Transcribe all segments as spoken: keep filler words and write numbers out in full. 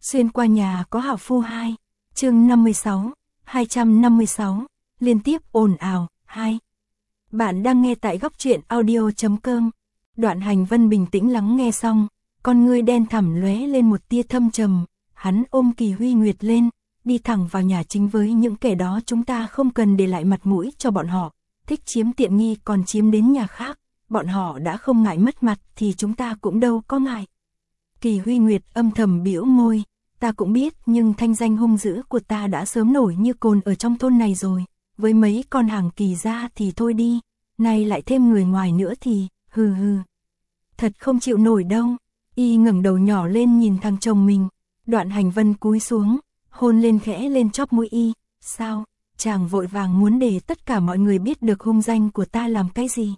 Xuyên qua nhà có hảo phu hai, chương năm mươi sáu, hai trăm năm mươi sáu, liên tiếp ồn ào, hai. Bạn đang nghe tại góc truyện audio.com. Đoạn Hành Vân bình tĩnh lắng nghe xong, con ngươi đen thẳm lóe lên một tia thâm trầm, hắn ôm Kỳ Huy Nguyệt lên, đi thẳng vào nhà chính với những kẻ đó chúng ta không cần để lại mặt mũi cho bọn họ, thích chiếm tiện nghi còn chiếm đến nhà khác, bọn họ đã không ngại mất mặt thì chúng ta cũng đâu có ngại. Kỳ Huy Nguyệt âm thầm bĩu môi, ta cũng biết nhưng thanh danh hung dữ của ta đã sớm nổi như cồn ở trong thôn này rồi, với mấy con hàng Kỳ gia thì thôi đi, nay lại thêm người ngoài nữa thì, hừ hừ. Thật không chịu nổi đâu. Y ngẩng đầu nhỏ lên nhìn thằng chồng mình, Đoạn Hành Vân cúi xuống, hôn lên khẽ lên chóp mũi Y, sao, chàng vội vàng muốn để tất cả mọi người biết được hung danh của ta làm cái gì.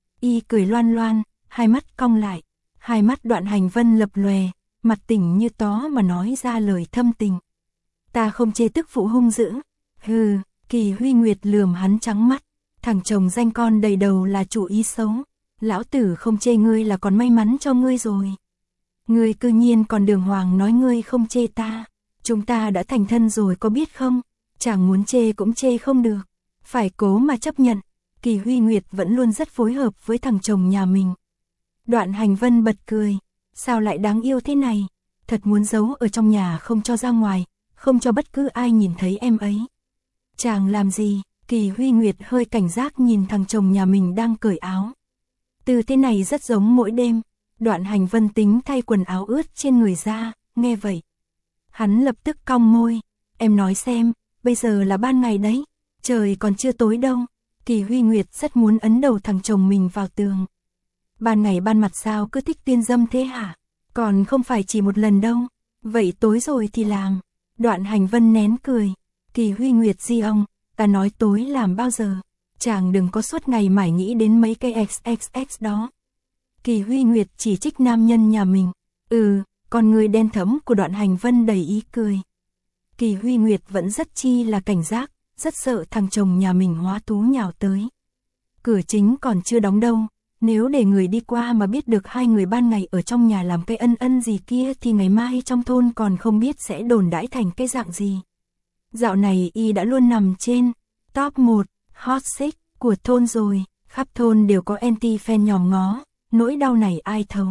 Y cười loan loan, hai mắt cong lại, hai mắt Đoạn Hành Vân lập lòe, mặt tỉnh như tó mà nói ra lời thâm tình. Ta không chê tức phụ hung dữ, hừ. Kỳ Huy Nguyệt lườm hắn trắng mắt, thằng chồng danh con đầy đầu là chủ ý xấu, lão tử không chê ngươi là còn may mắn cho ngươi rồi. Ngươi cư nhiên còn đường hoàng nói ngươi không chê ta, chúng ta đã thành thân rồi có biết không, chẳng muốn chê cũng chê không được, phải cố mà chấp nhận. Kỳ Huy Nguyệt vẫn luôn rất phối hợp với thằng chồng nhà mình. Đoạn Hành Vân bật cười, sao lại đáng yêu thế này, thật muốn giấu ở trong nhà không cho ra ngoài, không cho bất cứ ai nhìn thấy em ấy. Chàng làm gì? Kỳ Huy Nguyệt hơi cảnh giác nhìn thằng chồng nhà mình đang cởi áo. Từ thế này rất giống mỗi đêm. Đoạn Hành Vân tính thay quần áo ướt trên người ra, nghe vậy. Hắn lập tức cong môi. Em nói xem, bây giờ là ban ngày đấy, trời còn chưa tối đâu. Kỳ Huy Nguyệt rất muốn ấn đầu thằng chồng mình vào tường. Ban ngày ban mặt sao cứ thích tuyên dâm thế hả? Còn không phải chỉ một lần đâu. Vậy tối rồi thì làm. Đoạn Hành Vân nén cười. Kỳ Huy Nguyệt di ông, ta nói tối làm bao giờ, chàng đừng có suốt ngày mải nghĩ đến mấy cây ích ích ích đó. Kỳ Huy Nguyệt chỉ trích nam nhân nhà mình, ừ, con người đen thẫm của Đoạn Hành Vân đầy ý cười. Kỳ Huy Nguyệt vẫn rất chi là cảnh giác, rất sợ thằng chồng nhà mình hóa thú nhào tới. Cửa chính còn chưa đóng đâu, nếu để người đi qua mà biết được hai người ban ngày ở trong nhà làm cái ân ân gì kia thì ngày mai trong thôn còn không biết sẽ đồn đãi thành cái dạng gì. Dạo này Y đã luôn nằm trên top một hot six của thôn rồi, khắp thôn đều có anti-fan nhòm ngó, nỗi đau này ai thấu.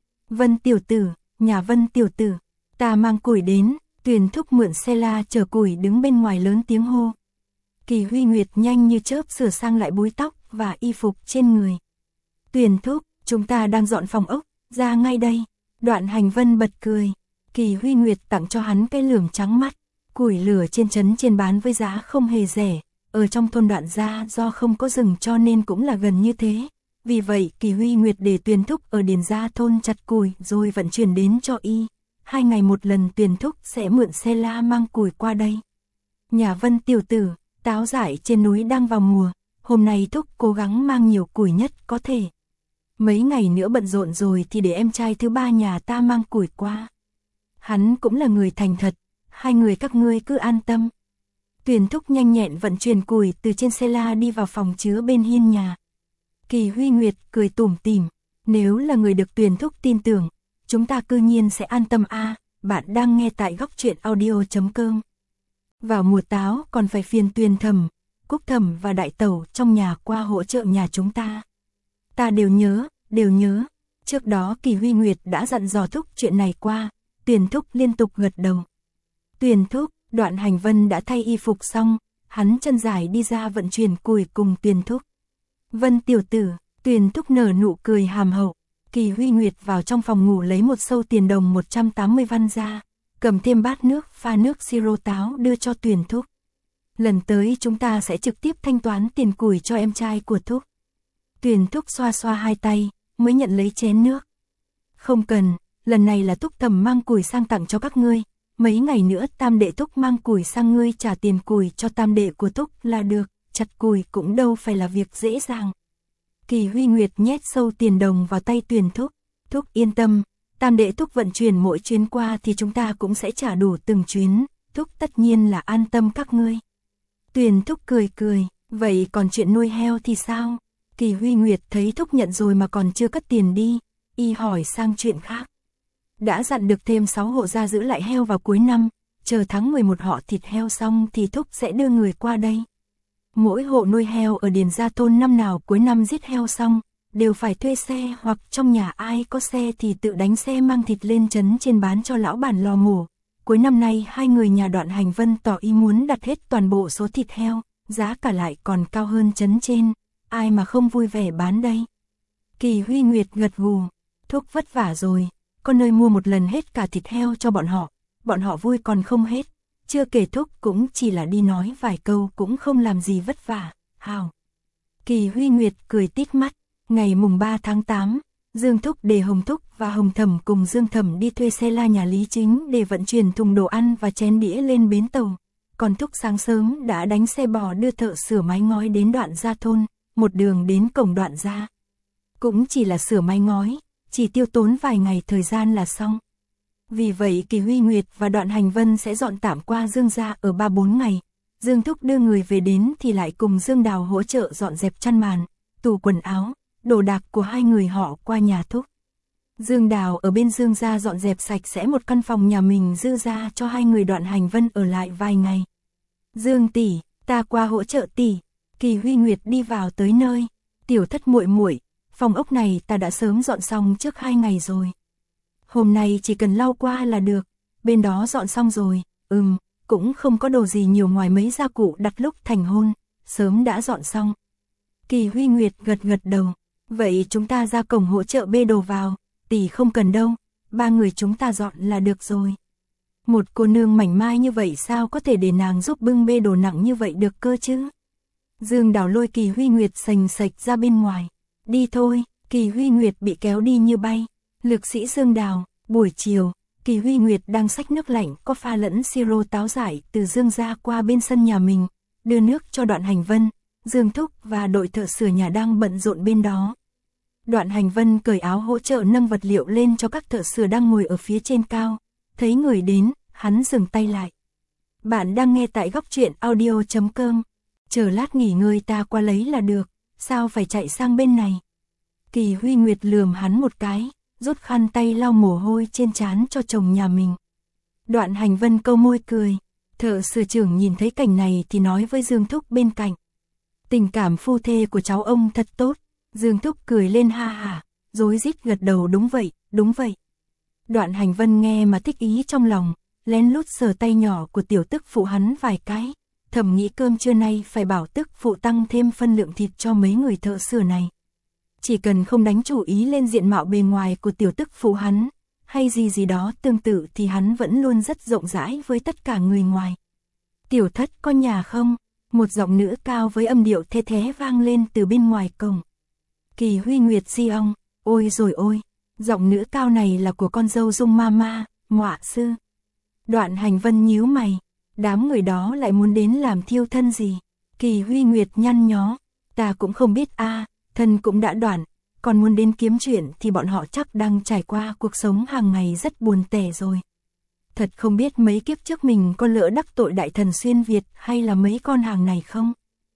Vân tiểu tử, nhà Vân tiểu tử, ta mang củi đến. Tuyền Thúc mượn xe la chở củi đứng bên ngoài lớn tiếng hô. Kỳ Huy Nguyệt nhanh như chớp sửa sang lại búi tóc và y phục trên người. Tuyền Thúc, chúng ta đang dọn phòng ốc, ra ngay đây. Đoạn Hành Vân bật cười. Kỳ Huy Nguyệt tặng cho hắn cái lườm trắng mắt. Củi lửa trên trấn trên bán với giá không hề rẻ, ở trong thôn Đoạn gia do không có rừng cho nên cũng là gần như thế. Vì vậy Kỳ Huy Nguyệt để Tuyền Thúc ở Điền gia thôn chặt củi rồi vận chuyển đến cho Y. Hai ngày một lần Tuyền Thúc sẽ mượn xe la mang củi qua đây. Nhà Vân tiểu tử, táo dại trên núi đang vào mùa, hôm nay Thúc cố gắng mang nhiều củi nhất có thể. Mấy ngày nữa bận rộn rồi thì để em trai thứ ba nhà ta mang củi qua. Hắn cũng là người thành thật. Hai người các ngươi cứ an tâm. Tuyền Thúc nhanh nhẹn vận chuyển củi từ trên xe la đi vào phòng chứa bên hiên nhà. Kỳ Huy Nguyệt cười tủm tỉm, nếu là người được Tuyền Thúc tin tưởng, chúng ta cư nhiên sẽ an tâm a. À, bạn đang nghe tại góc truyện audio.com. Vào mùa táo còn phải phiền Tuyền Thẩm, Cúc Thẩm và Đại Tẩu trong nhà qua hỗ trợ nhà chúng ta. Ta đều nhớ, đều nhớ. Trước đó Kỳ Huy Nguyệt đã dặn dò Thúc chuyện này qua, Tuyền Thúc liên tục gật đầu. Tuyền Thúc, Đoạn Hành Vân đã thay y phục xong, hắn chân dài đi ra vận chuyển củi cùng Tuyền Thúc. Vân tiểu tử, Tuyền Thúc nở nụ cười hàm hậu. Kỳ Huy Nguyệt vào trong phòng ngủ lấy một sâu tiền đồng một trăm tám mươi văn ra, cầm thêm bát nước pha nước siro táo đưa cho Tuyền Thúc. Lần tới chúng ta sẽ trực tiếp thanh toán tiền củi cho em trai của Thúc. Tuyền Thúc xoa xoa hai tay, mới nhận lấy chén nước. Không cần, lần này là Thúc Thẩm mang củi sang tặng cho các ngươi. Mấy ngày nữa tam đệ Thúc mang củi sang ngươi trả tiền củi cho tam đệ của Thúc là được, chặt củi cũng đâu phải là việc dễ dàng. Kỳ Huy Nguyệt nhét sâu tiền đồng vào tay Tuyền Thúc. Thúc yên tâm, tam đệ Thúc vận chuyển mỗi chuyến qua thì chúng ta cũng sẽ trả đủ từng chuyến, Thúc tất nhiên là an tâm các ngươi. Tuyền Thúc cười cười, vậy còn chuyện nuôi heo thì sao? Kỳ Huy Nguyệt thấy Thúc nhận rồi mà còn chưa cất tiền đi, y hỏi sang chuyện khác. đã dặn được thêm sáu hộ gia giữ lại heo vào cuối năm, chờ tháng mười một họ thịt heo xong thì thúc sẽ đưa người qua đây. Mỗi hộ nuôi heo ở Điền Gia thôn năm nào cuối năm giết heo xong, đều phải thuê xe hoặc trong nhà ai có xe thì tự đánh xe mang thịt lên trấn trên bán cho lão bản lò mổ. Cuối năm nay hai người nhà Đoạn Hành Vân tỏ ý muốn đặt hết toàn bộ số thịt heo, giá cả lại còn cao hơn trấn trên, ai mà không vui vẻ bán đây. Kỳ Huy Nguyệt gật gù, thúc vất vả rồi, có nơi mua một lần hết cả thịt heo cho bọn họ, bọn họ vui còn không hết, chưa kể thúc cũng chỉ là đi nói vài câu cũng không làm gì vất vả, hào. Kỳ Huy Nguyệt cười tít mắt, ngày mùng ba tháng tám, Dương Thúc để Hồng Thúc và Hồng Thẩm cùng Dương Thẩm đi thuê xe la nhà Lý Chính để vận chuyển thùng đồ ăn và chén đĩa lên bến tàu. Còn Thúc sáng sớm đã đánh xe bò đưa thợ sửa mái ngói đến Đoạn Gia thôn, một đường đến cổng Đoạn Gia. Cũng chỉ là sửa mái ngói, chỉ tiêu tốn vài ngày thời gian là xong. Vì vậy Kỳ Huy Nguyệt và Đoạn Hành Vân sẽ dọn tạm qua Dương gia ở ba bốn ngày. Dương Thúc đưa người về đến thì lại cùng Dương Đào hỗ trợ dọn dẹp chăn màn, tủ quần áo, đồ đạc của hai người họ qua nhà Thúc. Dương Đào ở bên Dương gia dọn dẹp sạch sẽ một căn phòng nhà mình dư ra cho hai người Đoạn Hành Vân ở lại vài ngày. Dương tỷ, ta qua hỗ trợ tỷ. Kỳ Huy Nguyệt đi vào tới nơi. Tiểu Thất muội muội, phòng ốc này ta đã sớm dọn xong trước hai ngày rồi. Hôm nay chỉ cần lau qua là được. Bên đó dọn xong rồi. Ừm, cũng không có đồ gì nhiều ngoài mấy gia cụ đặt lúc thành hôn, sớm đã dọn xong. Kỳ Huy Nguyệt gật gật đầu. Vậy chúng ta ra cổng hỗ trợ bê đồ vào. Tỷ không cần đâu, ba người chúng ta dọn là được rồi. Một cô nương mảnh mai như vậy sao có thể để nàng giúp bưng bê đồ nặng như vậy được cơ chứ? Dương Đào lôi Kỳ Huy Nguyệt sành sạch ra bên ngoài. Đi thôi, Kỳ Huy Nguyệt bị kéo đi như bay. Lực sĩ Dương Đào, buổi chiều, Kỳ Huy Nguyệt đang xách nước lạnh có pha lẫn siro táo dại từ Dương gia qua bên sân nhà mình, đưa nước cho Đoạn Hành Vân, Dương Thúc và đội thợ sửa nhà đang bận rộn bên đó. Đoạn Hành Vân cởi áo hỗ trợ nâng vật liệu lên cho các thợ sửa đang ngồi ở phía trên cao. Thấy người đến, hắn dừng tay lại. Bạn đang nghe tại góc truyện audio chấm com. Chờ lát nghỉ ngơi ta qua lấy là được, sao phải chạy sang bên này? Kỳ Huy Nguyệt lườm hắn một cái, rút khăn tay lau mồ hôi trên trán cho chồng nhà mình. Đoạn Hành Vân câu môi cười. Thợ sửa trưởng nhìn thấy cảnh này thì nói với Dương Thúc bên cạnh. Tình cảm phu thê của cháu ông thật tốt. Dương Thúc cười lên ha hả, rối rít gật đầu đúng vậy, đúng vậy. Đoạn Hành Vân nghe mà thích ý trong lòng, lén lút sờ tay nhỏ của tiểu tức phụ hắn vài cái, thầm nghĩ cơm trưa nay phải bảo tức phụ tăng thêm phân lượng thịt cho mấy người thợ sửa này. Chỉ cần không đánh chủ ý lên diện mạo bề ngoài của tiểu tức phụ hắn, hay gì gì đó tương tự thì hắn vẫn luôn rất rộng rãi với tất cả người ngoài. Tiểu Thất có nhà không? Một giọng nữ cao với âm điệu the thé vang lên từ bên ngoài cổng. Kỳ Huy Nguyệt di ông, ôi rồi ôi, giọng nữ cao này là của con dâu Dung Mama, Ngọa sư. Đoạn Hành Vân nhíu mày, đám người đó lại muốn đến làm thiêu thân gì? Kỳ Huy Nguyệt nhăn nhó, ta cũng không biết a, thân cũng đã đoạn, còn muốn đến kiếm chuyện thì bọn họ chắc đang trải qua cuộc sống hàng ngày rất buồn tẻ rồi. Thật không biết mấy kiếp trước mình có lỡ đắc tội đại thần xuyên Việt hay là mấy con hàng này không?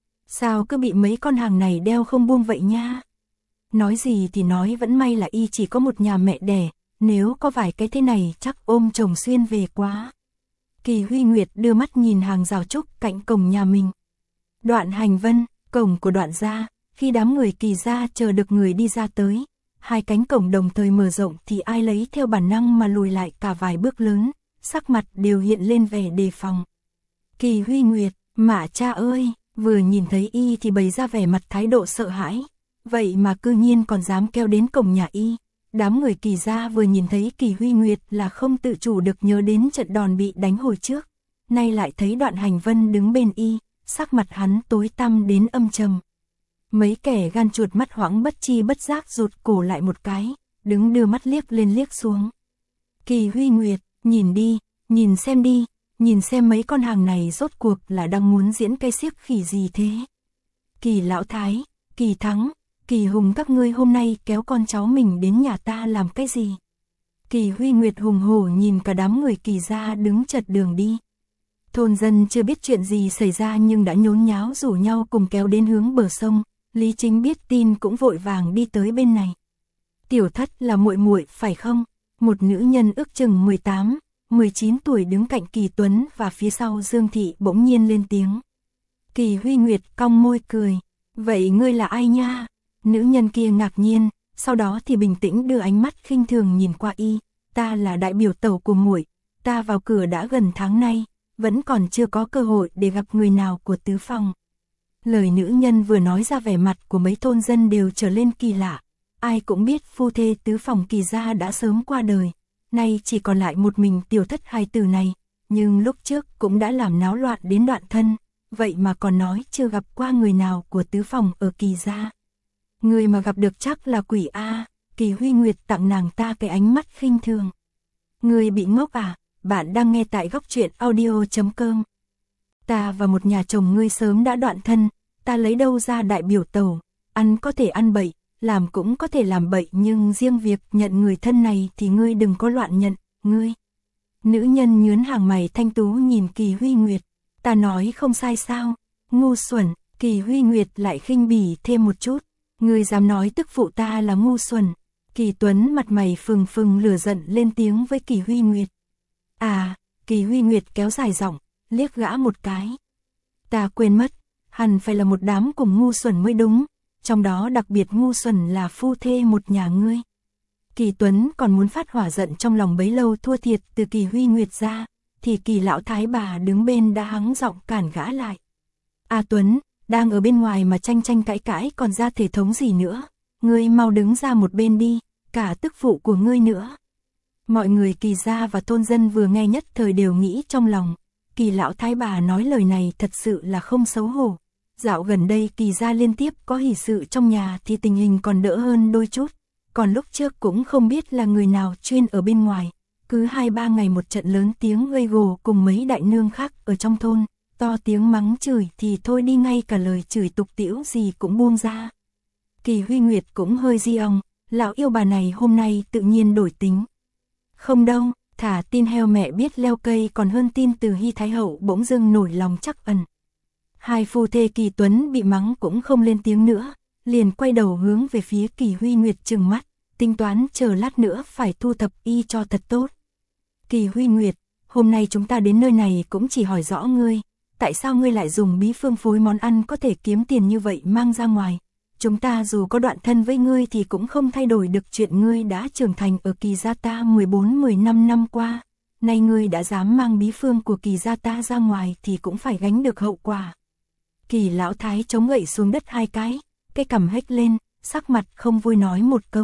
Sao cứ bị mấy con hàng này đeo không buông vậy nha? Nói gì thì nói vẫn may là y chỉ có một nhà mẹ đẻ, nếu có vài cái thế này chắc ôm chồng xuyên về quá. Kỳ Huy Nguyệt đưa mắt nhìn hàng rào trúc cạnh cổng nhà mình. Đoạn Hành Vân, cổng của Đoạn gia, khi đám người Kỳ gia chờ được người đi ra tới, hai cánh cổng đồng thời mở rộng thì ai lấy theo bản năng mà lùi lại cả vài bước lớn, sắc mặt đều hiện lên vẻ đề phòng. Kỳ Huy Nguyệt, mạ cha ơi, vừa nhìn thấy y thì bày ra vẻ mặt thái độ sợ hãi. Vậy mà cư nhiên còn dám kêu đến cổng nhà y. Đám người Kỳ gia vừa nhìn thấy Kỳ Huy Nguyệt là không tự chủ được nhớ đến trận đòn bị đánh hồi trước. Nay lại thấy Đoạn Hành Vân đứng bên y, sắc mặt hắn tối tăm đến âm trầm. Mấy kẻ gan chuột mắt hoảng bất chi bất giác rụt cổ lại một cái, đứng đưa mắt liếc lên liếc xuống. Kỳ Huy Nguyệt, nhìn đi, nhìn xem đi, nhìn xem mấy con hàng này rốt cuộc là đang muốn diễn cái xiếc khỉ gì thế. Kỳ Lão Thái, Kỳ Thắng, Kỳ Hùng các ngươi hôm nay kéo con cháu mình đến nhà ta làm cái gì? Kỳ Huy Nguyệt hùng hổ nhìn cả đám người Kỳ gia đứng chật đường đi. Thôn dân chưa biết chuyện gì xảy ra nhưng đã nhốn nháo rủ nhau cùng kéo đến hướng bờ sông. Lý Chính biết tin cũng vội vàng đi tới bên này. Tiểu Thất là muội muội phải không? Một nữ nhân ước chừng mười tám, mười chín tuổi đứng cạnh Kỳ Tuấn và phía sau Dương Thị bỗng nhiên lên tiếng. Kỳ Huy Nguyệt cong môi cười. Vậy ngươi là ai nha? Nữ nhân kia ngạc nhiên, sau đó thì bình tĩnh đưa ánh mắt khinh thường nhìn qua y. Ta là đại biểu tẩu của muội, ta vào cửa đã gần tháng nay, vẫn còn chưa có cơ hội để gặp người nào của tứ phòng. Lời nữ nhân vừa nói ra vẻ mặt của mấy thôn dân đều trở lên kỳ lạ. Ai cũng biết phu thê tứ phòng Kỳ gia đã sớm qua đời, nay chỉ còn lại một mình tiểu thất hài tử này, nhưng lúc trước cũng đã làm náo loạn đến đoạn thân, vậy mà còn nói chưa gặp qua người nào của tứ phòng ở Kỳ gia. Người mà gặp được chắc là quỷ A. Kỳ Huy Nguyệt tặng nàng ta cái ánh mắt khinh thường. Người bị ngốc à? Bạn đang nghe tại góc truyện audio chấm com. Ta và một nhà chồng ngươi sớm đã đoạn thân, ta lấy đâu ra đại biểu tẩu, ăn có thể ăn bậy, làm cũng có thể làm bậy, nhưng riêng việc nhận người thân này thì ngươi đừng có loạn nhận, ngươi. Nữ nhân nhướn hàng mày thanh tú nhìn Kỳ Huy Nguyệt, ta nói không sai sao? Ngu xuẩn. Kỳ Huy Nguyệt lại khinh bỉ thêm một chút, ngươi dám nói tức phụ ta là ngu xuẩn? Kỳ Tuấn mặt mày phừng phừng lửa giận lên tiếng với Kỳ Huy Nguyệt. À, Kỳ Huy Nguyệt kéo dài giọng, liếc gã một cái. Ta quên mất, hẳn phải là một đám cùng ngu xuẩn mới đúng, trong đó đặc biệt ngu xuẩn là phu thê một nhà ngươi. Kỳ Tuấn còn muốn phát hỏa giận trong lòng bấy lâu thua thiệt từ Kỳ Huy Nguyệt ra, thì Kỳ lão thái bà đứng bên đã hắng giọng cản gã lại. A Tuấn, đang ở bên ngoài mà tranh tranh cãi cãi còn ra thể thống gì nữa, ngươi mau đứng ra một bên đi, cả tức phụ của ngươi nữa. Mọi người Kỳ gia và thôn dân vừa nghe nhất thời đều nghĩ trong lòng, Kỳ lão thái bà nói lời này thật sự là không xấu hổ. Dạo gần đây Kỳ gia liên tiếp có hỷ sự trong nhà thì tình hình còn đỡ hơn đôi chút, còn lúc trước cũng không biết là người nào chuyên ở bên ngoài, cứ hai ba ngày một trận lớn tiếng gây gổ cùng mấy đại nương khác ở trong thôn, to tiếng mắng chửi thì thôi đi, ngay cả lời chửi tục tĩu gì cũng buông ra. Kỳ Huy Nguyệt cũng hơi di ong, lão yêu bà này hôm nay tự nhiên đổi tính. Không đâu, thả tin heo mẹ biết leo cây còn hơn tin từ Hy Thái Hậu bỗng dưng nổi lòng trắc ẩn. Hai phu thê Kỳ Tuấn bị mắng cũng không lên tiếng nữa, liền quay đầu hướng về phía Kỳ Huy Nguyệt trừng mắt, tính toán chờ lát nữa phải thu thập y cho thật tốt. Kỳ Huy Nguyệt, hôm nay chúng ta đến nơi này cũng chỉ hỏi rõ ngươi, tại sao ngươi lại dùng bí phương phối món ăn có thể kiếm tiền như vậy mang ra ngoài? Chúng ta dù có đoạn thân với ngươi thì cũng không thay đổi được chuyện ngươi đã trưởng thành ở Kỳ gia ta mười bốn mười lăm năm qua. Nay ngươi đã dám mang bí phương của Kỳ gia ta ra ngoài thì cũng phải gánh được hậu quả. Kỳ lão thái chống gậy xuống đất hai cái, cái cằm hếch lên, sắc mặt không vui nói một câu.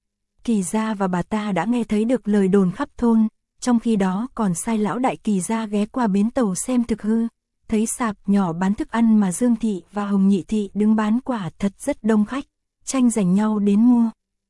Kỳ gia và bà ta đã nghe thấy được lời đồn khắp thôn, trong khi đó còn sai lão đại Kỳ gia ghé qua bến tàu xem thực hư. Thấy sạp nhỏ bán thức ăn mà Dương Thị và Hồng Nhị Thị đứng bán quả thật rất đông khách, tranh giành nhau đến mua.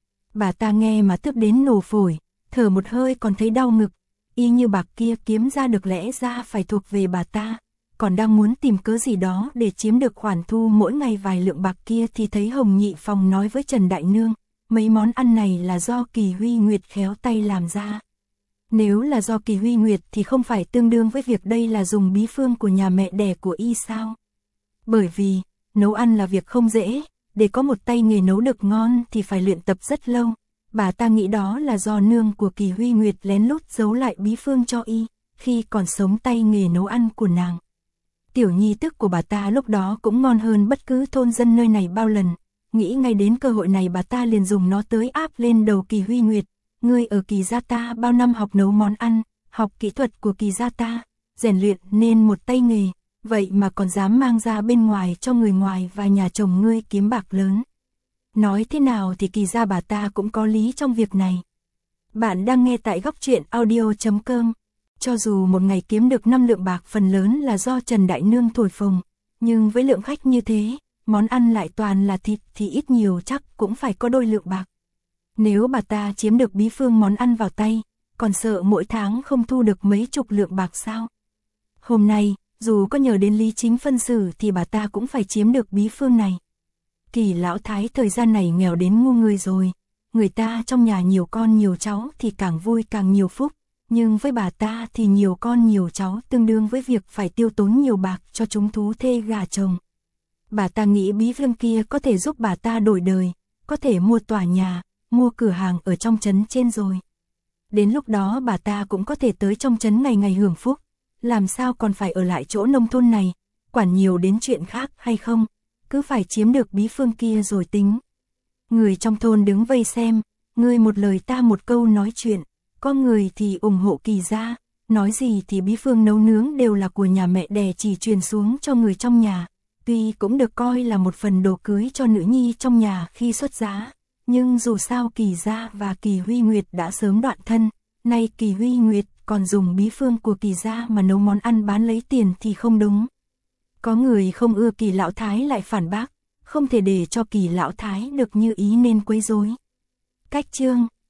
Bà ta nghe mà tức đến nổ phổi, thở một hơi còn thấy đau ngực, y như bạc kia kiếm ra được lẽ ra phải thuộc về bà ta, còn đang muốn tìm cớ gì đó để chiếm được khoản thu mỗi ngày vài lượng bạc kia thì thấy Hồng Nhị Phòng nói với Trần Đại Nương, mấy món ăn này là do Kỳ Huy Nguyệt khéo tay làm ra. Nếu là do Kỳ Huy Nguyệt thì không phải tương đương với việc đây là dùng bí phương của nhà mẹ đẻ của y sao? Bởi vì, nấu ăn là việc không dễ, để có một tay nghề nấu được ngon thì phải luyện tập rất lâu. Bà ta nghĩ đó là do nương của Kỳ Huy Nguyệt lén lút giấu lại bí phương cho y, khi còn sống tay nghề nấu ăn của nàng. Tiểu nhi tức của bà ta lúc đó cũng ngon hơn bất cứ thôn dân nơi này bao lần, nghĩ ngay đến cơ hội này bà ta liền dùng nó tới áp lên đầu Kỳ Huy Nguyệt. Ngươi ở Kỳ gia ta bao năm học nấu món ăn, học kỹ thuật của Kỳ gia ta, rèn luyện nên một tay nghề, vậy mà còn dám mang ra bên ngoài cho người ngoài và nhà chồng ngươi kiếm bạc lớn. Nói thế nào thì Kỳ gia bà ta cũng có lý trong việc này. Bạn đang nghe tại góc truyện audio chấm com. Cho dù một ngày kiếm được năm lượng bạc phần lớn là do Trần Đại Nương thổi phồng, nhưng với lượng khách như thế, món ăn lại toàn là thịt thì ít nhiều chắc cũng phải có đôi lượng bạc. Nếu bà ta chiếm được bí phương món ăn vào tay, còn sợ mỗi tháng không thu được mấy chục lượng bạc sao? Hôm nay, dù có nhờ đến Lý Chính phân xử thì bà ta cũng phải chiếm được bí phương này. Kỳ lão thái thời gian này nghèo đến ngu người rồi, người ta trong nhà nhiều con nhiều cháu thì càng vui càng nhiều phúc, nhưng với bà ta thì nhiều con nhiều cháu tương đương với việc phải tiêu tốn nhiều bạc cho chúng thú thê gà chồng. Bà ta nghĩ bí phương kia có thể giúp bà ta đổi đời, có thể mua tòa nhà, mua cửa hàng ở trong trấn trên rồi. đến lúc đó bà ta cũng có thể tới trong trấn ngày ngày hưởng phúc, làm sao còn phải ở lại chỗ nông thôn này, quản nhiều đến chuyện khác hay không, cứ phải chiếm được bí phương kia rồi tính. Người trong thôn đứng vây xem, người một lời ta một câu nói chuyện, có người thì ủng hộ Kỳ gia, nói gì thì bí phương nấu nướng đều là của nhà mẹ đẻ chỉ truyền xuống cho người trong nhà, tuy cũng được coi là một phần đồ cưới cho nữ nhi trong nhà khi xuất giá, nhưng dù sao Kỳ gia và Kỳ Huy Nguyệt đã sớm đoạn thân, nay Kỳ Huy Nguyệt còn dùng bí phương của Kỳ gia mà nấu món ăn bán lấy tiền thì không đúng. Có người không ưa Kỳ lão thái lại phản bác, không thể để cho Kỳ lão thái được như ý nên quấy rối. Cách chương